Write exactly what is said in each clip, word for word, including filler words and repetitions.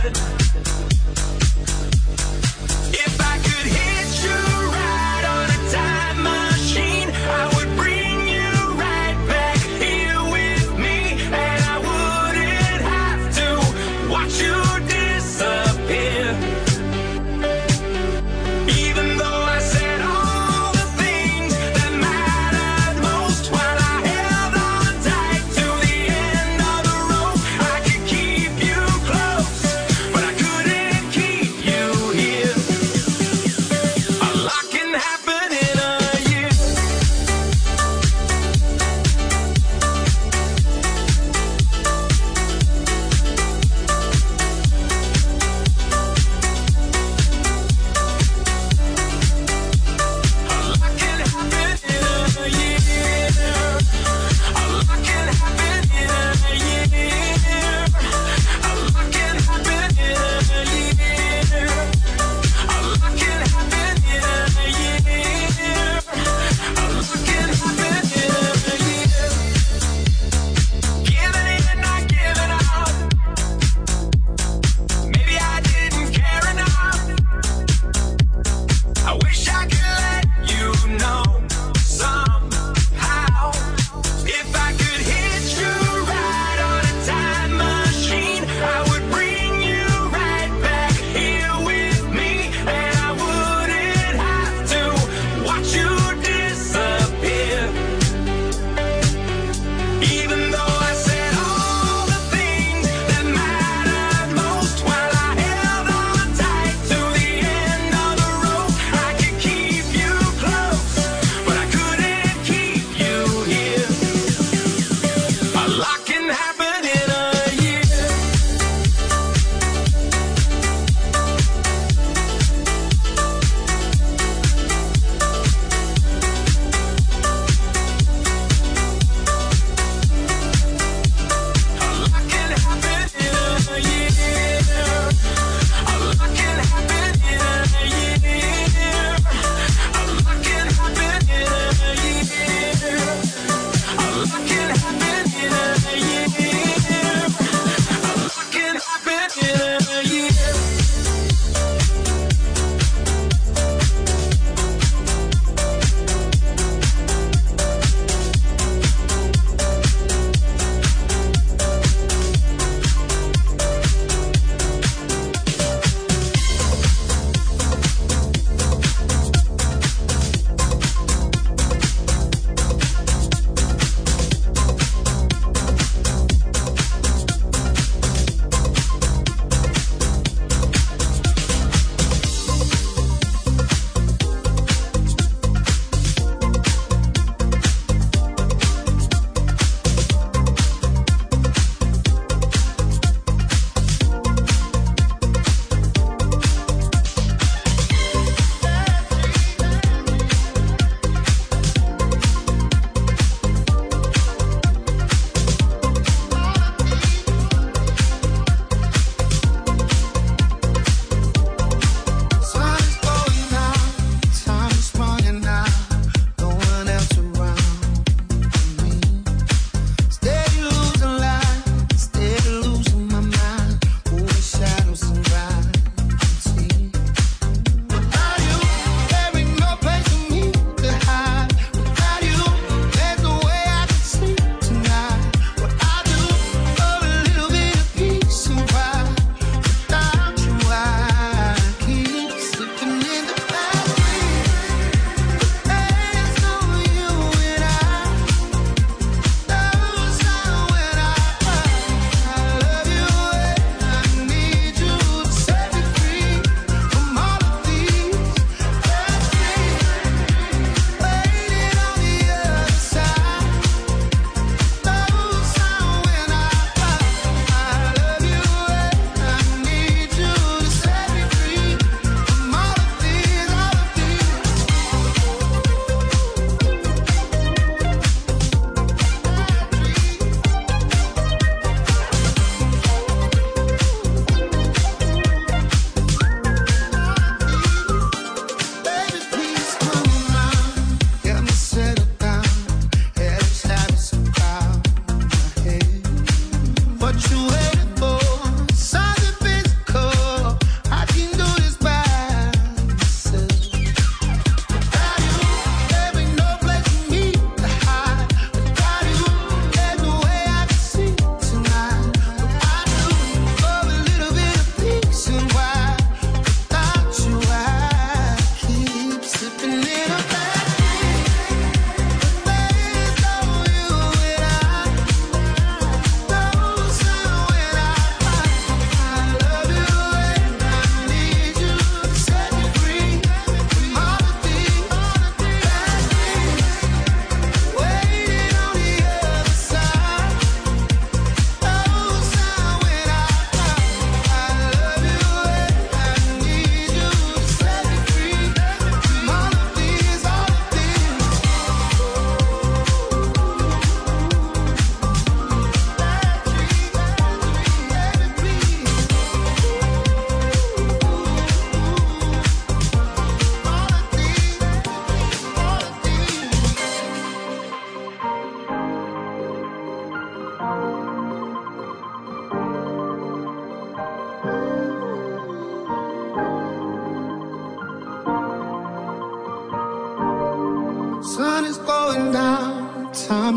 But I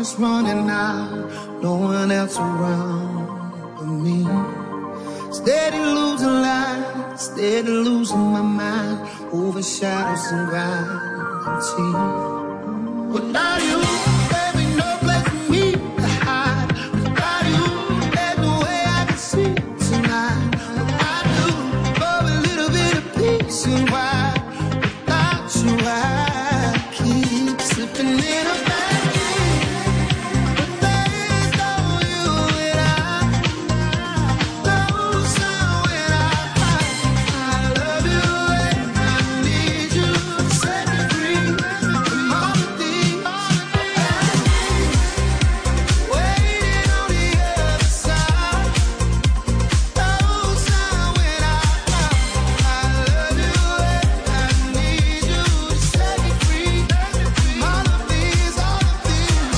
is running out, no one else around but me. Steady losing light, steady losing my mind, over shadows and gravity. Without you, there be no place for me to hide. Without you, there's no way I can sleep tonight. I do for a little bit of peace and why. Without you, I keep slipping in a bad dream. But there's no you and I, no sound when I fight. I love you and I need you to set me free from all the things waiting on the other side. No sound when I fight. I love you and I need you to set me free from all of these, all of these.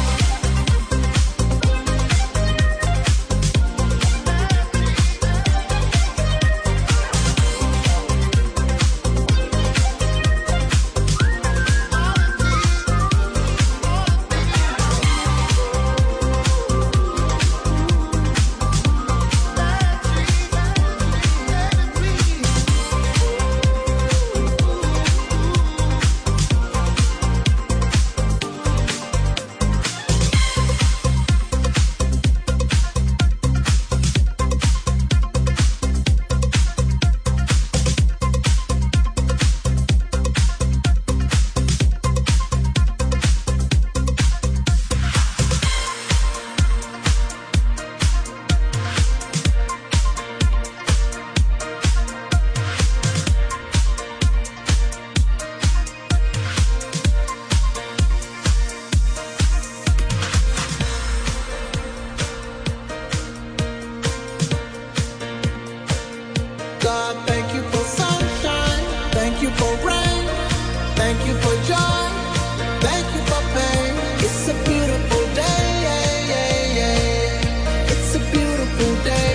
God, thank you for sunshine, thank you for rain, thank you for joy, thank you for pain. It's a beautiful day, yeah, yeah, yeah. It's a beautiful day,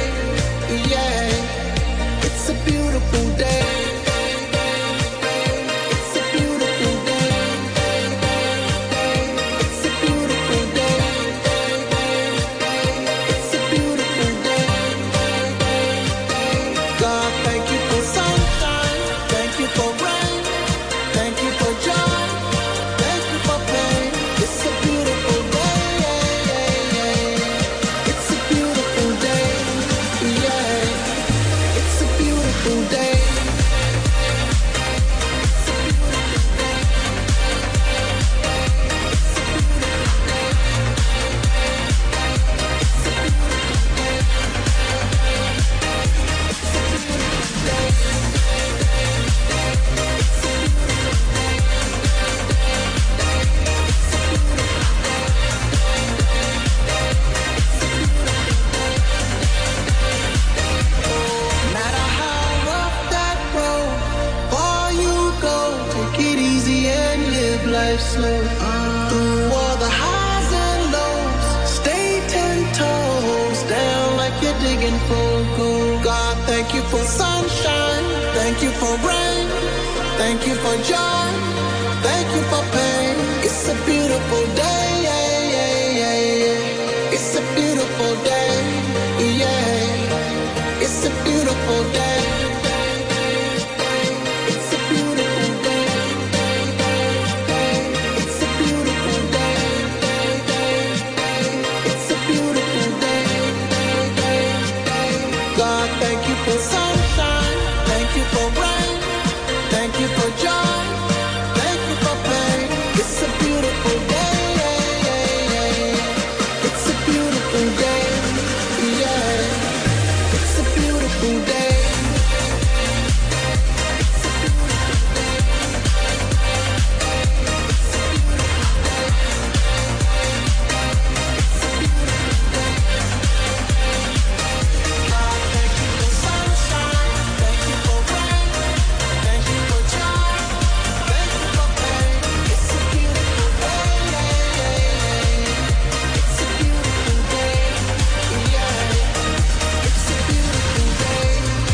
yeah. It's a beautiful day. It's a beautiful day. It's a beautiful day. It's a beautiful day. God, thank you for sunshine, thank you for rain, thank you for joy, thank you for pain. It's a beautiful day, yeah, yeah, yeah. It's a beautiful day, yeah. It's a beautiful day. No matter how rough that road, far you go, take it easy and live life slow. Through all the highs and lows, stay ten toes down like you're digging for gold. God, thank you for sunshine, thank you for rain, thank you for joy, thank you for pain. It's a beautiful day, yeah, yeah, yeah, yeah. It's a beautiful day, yeah. It's a beautiful day. It's a beautiful day. It's a beautiful day. It's a beautiful day. God, thank you for sunshine, thank you for rain, thank you for joy, thank you for pain. It's a beautiful day, yeah, yeah, yeah. It's a beautiful day, yeah. It's a beautiful day. God, thank you for sunshine, thank you for rain, thank you for joy, thank you for pain. It's a beautiful day, yeah, yeah, yeah. It's a beautiful day, yeah. It's a beautiful day.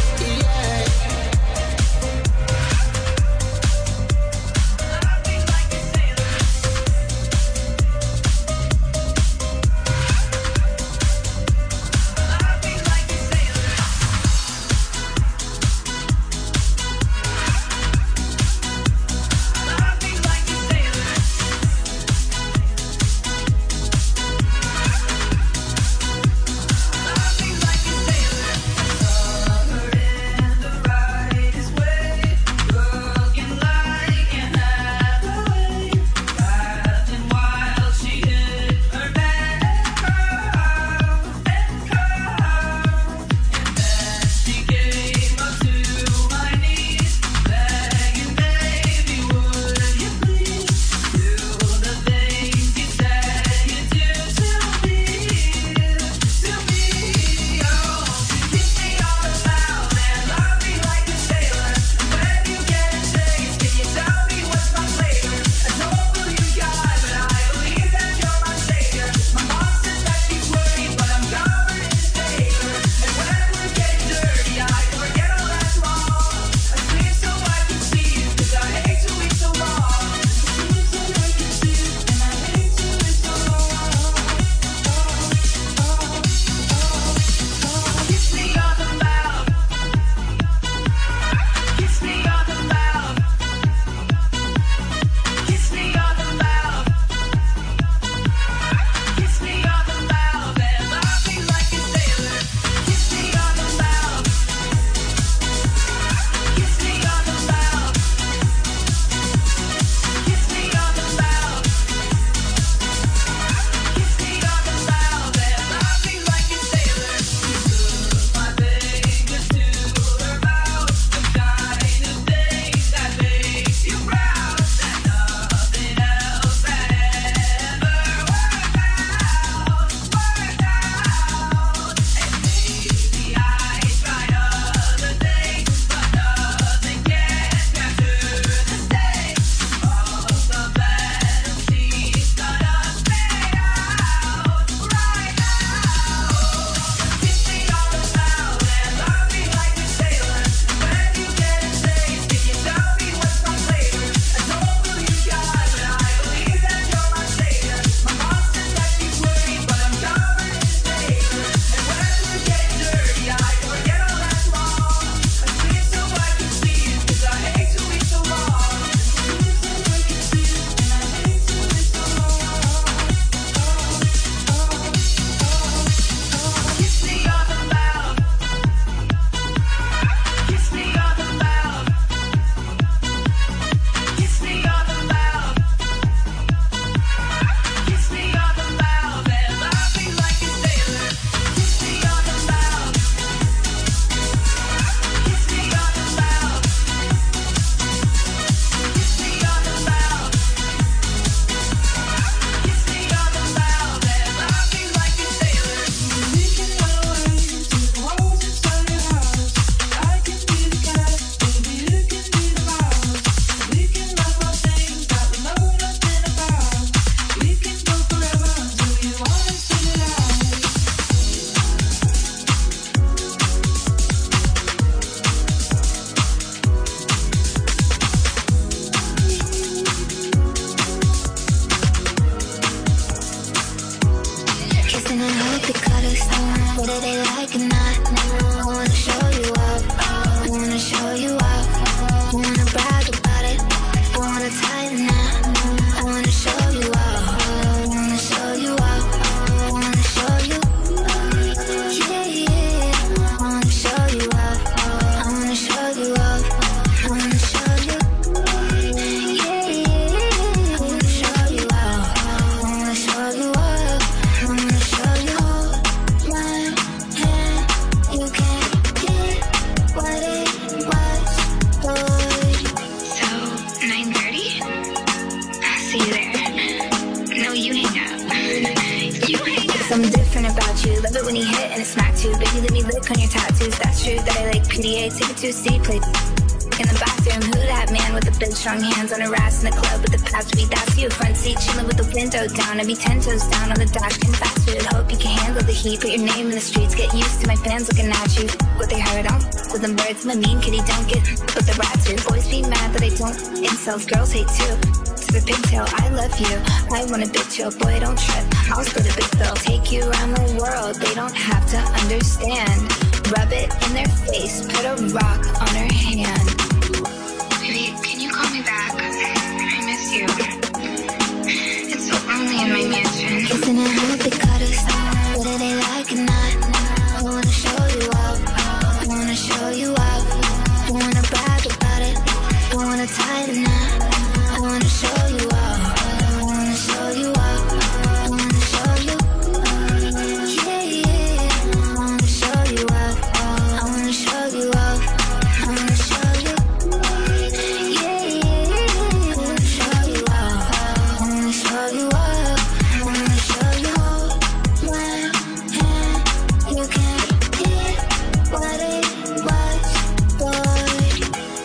work on your tattoos. That's true that I like P D A. Take it to a city place. In the bathroom, who that man with the big strong hands on a ass in the club with the past week? That's you. Front seat, chilling with the window down. I be ten toes down on the dash, getting fast food. Hope you can handle the heat. Put your name in the streets. Get used to my fans looking at you. What they heard on with them birds. I'm a mean kitty, don't get with the rats too. Boys be mad that I don't. Incels, girls hate too. To the pigtail, I love you. I want a big chill, boy, don't trip. I'll split a big bill. Take you around the world. They don't have to understand. Rub it in their face. Put a rock on her hand. Baby, can you call me back? I miss you. It's so lonely in my mansion. Kissing and hope they cut us. Whether they like it or not. I wanna show you up. I wanna show you up. I wanna brag about it. I wanna tie the knot. I wanna show you up. I wanna show you up. I wanna show you. Yeah, yeah. I wanna show you up. I wanna show you up. I wanna show you. Yeah, yeah. I wanna show you up. I wanna show you up. I wanna show you up. One hand, you can't get what it was, boy.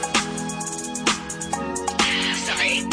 Sorry.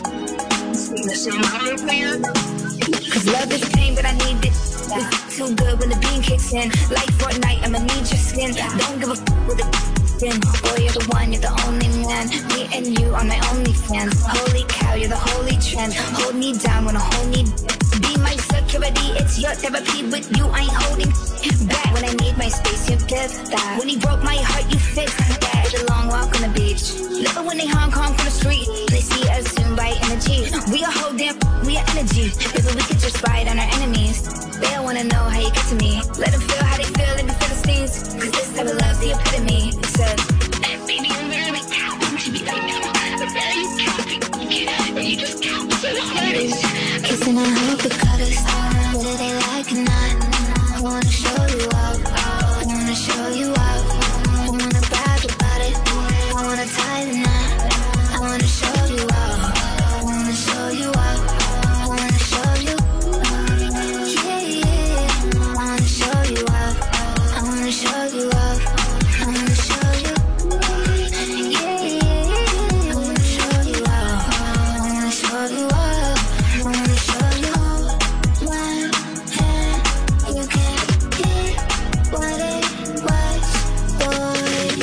Cause love is pain, but I need it. It's too good when the beam kicks in. Like Fortnite, I'ma need your skin. Don't give a f with it. Boy, you're the one, you're the only man. Me and you are my only fans. Holy cow, you're the holy trend. Hold me down when I hold me. Be my security, it's your therapy. With you, I ain't holding back. When I need my space, you give that. When he broke my heart, you fixed that. With a long walk on the beach. Love it when they Hong Kong from the street. They see us soon by energy. We a whole damn, we are energy. Baby, we could just ride on our enemies. They don't wanna know how you get to me. Let them feel how they feel, let me feel the stings. Cause this type of love's the epitome. Said, baby, I'm literally counting to be right now. I'm barely counting. You just count for the hardest. Kissing and hope it cut us. Whether they like or not. I wanna show you up. I wanna show you up. I wanna brag about it. I wanna tie the knot. I wanna show you up. I wanna show you up. I wanna show you. Yeah, yeah. I wanna show you up. I wanna show you up. I wanna show you. Yeah, yeah. I wanna show you up. I wanna show you up. I wanna show you. One hand, you can't get what it was, boy.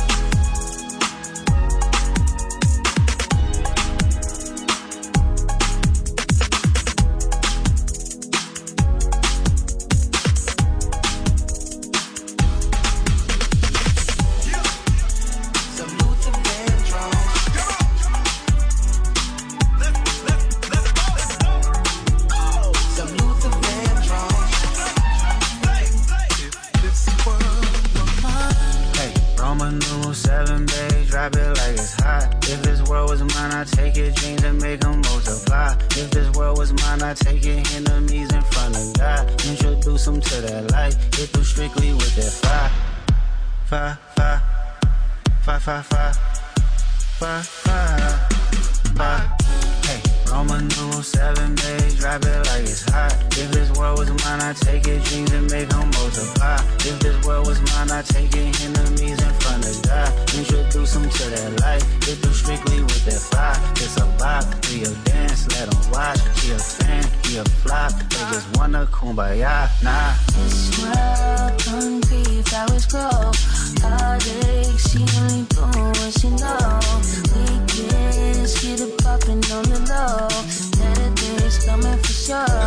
Seven days, drop it like it's hot. If this world was mine, I'd take it, dreams and make them multiply. If this world was mine, I'd take it, enemies in front of God. Introduce them to that light, hit them strictly with that fire. Fire, fire, fire, fire, fire, fire, fire, fire. Hey, Roman numeral seven days, drop it like it's hot. If this world was mine, I'd take it, dreams and make them multiply. If this world was mine, I'd take it, enemies in front of God. Introduce them to that light, hit them strictly with that fire. It's a bop, we a dance, let them watch. He a fan, he a flop, they just wanna kumbaya, nah. This world don't grieve, flowers grow. Heartache, she only doing what she know. Weekends, get it poppin' on the low. Better days coming for sure.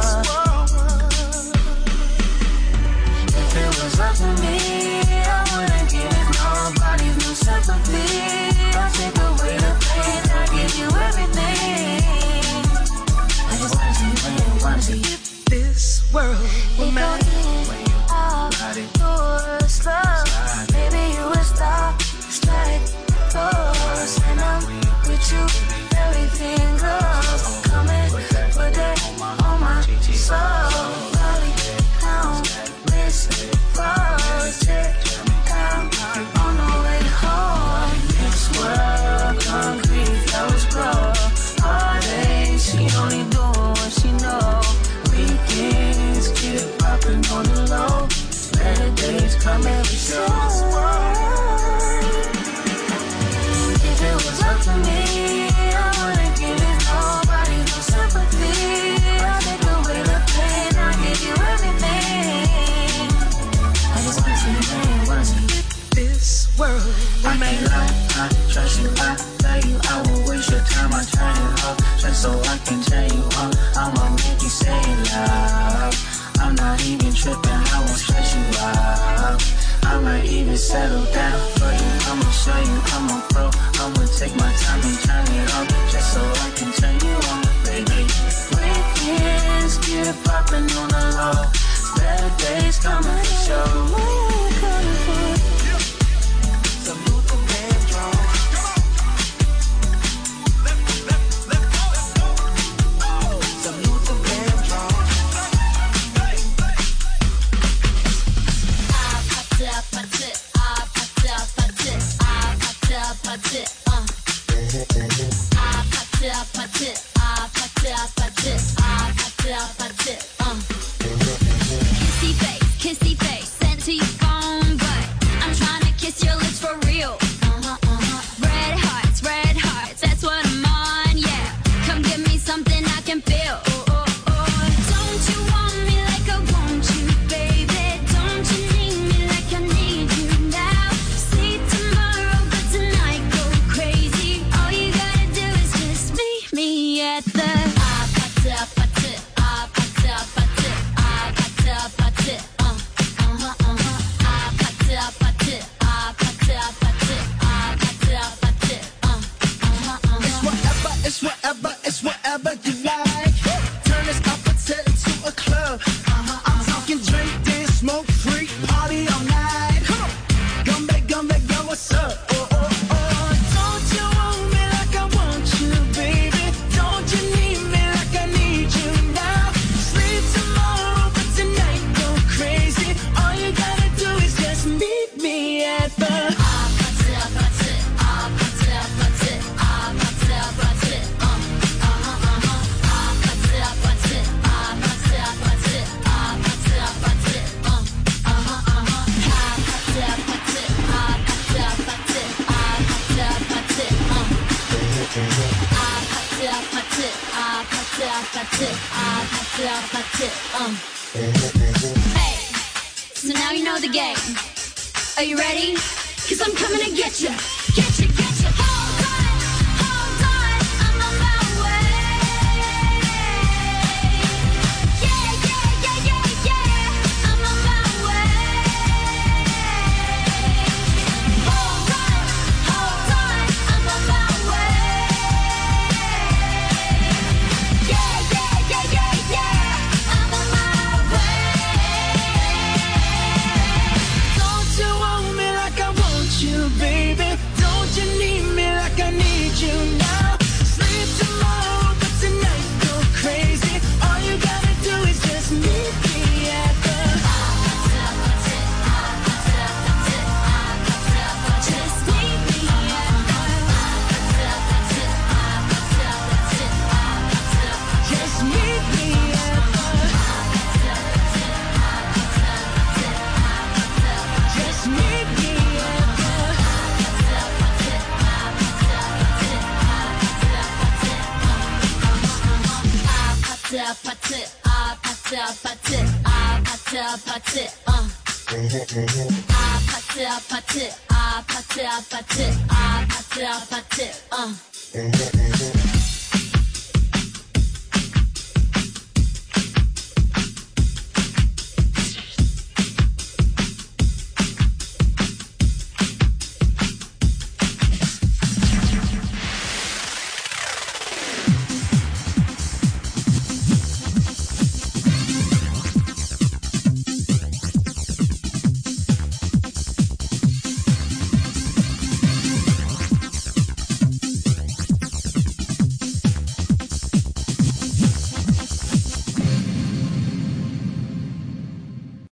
If it was up to me, I wouldn't give nobody no sympathy. I'll take away the pain, I'll give you everything. I just wanna see you play, wanna see you. If this world were mine, Out doors, love. Maybe you would stop I can't lie, I trust you, I love you. I won't waste your time, I turn it off just so I can turn you on. I'ma make you say it loud. I'm not even tripping, I won't stress you out. I might even settle down for you. I'ma show you I'm a pro. I'ma take my time and turn it on just so I can turn you on, baby. Weekends get it poppin' on the low. Better days coming for sure. Hey, so now you know the game. Are you ready? Cause I'm coming to get you. Get you, get you. Hold on, hold on, I'm on my way. Yeah, yeah, yeah, yeah, yeah, I'm on my way. Hold on, hold on, I'm on my way. Yeah, yeah, yeah, yeah, yeah, I'm on my way. Don't you want me like I want you, baby? Don't you need me like I need you now? Sleep tomorrow, but tonight go crazy. All you gotta do is just meet me at the Just meet me at the Just meet me at the Just meet me at the I put it, I put it, I put it, I put it, I put it, uh. I put it, I put it, I put it, I put it, I put it, I put it, uh.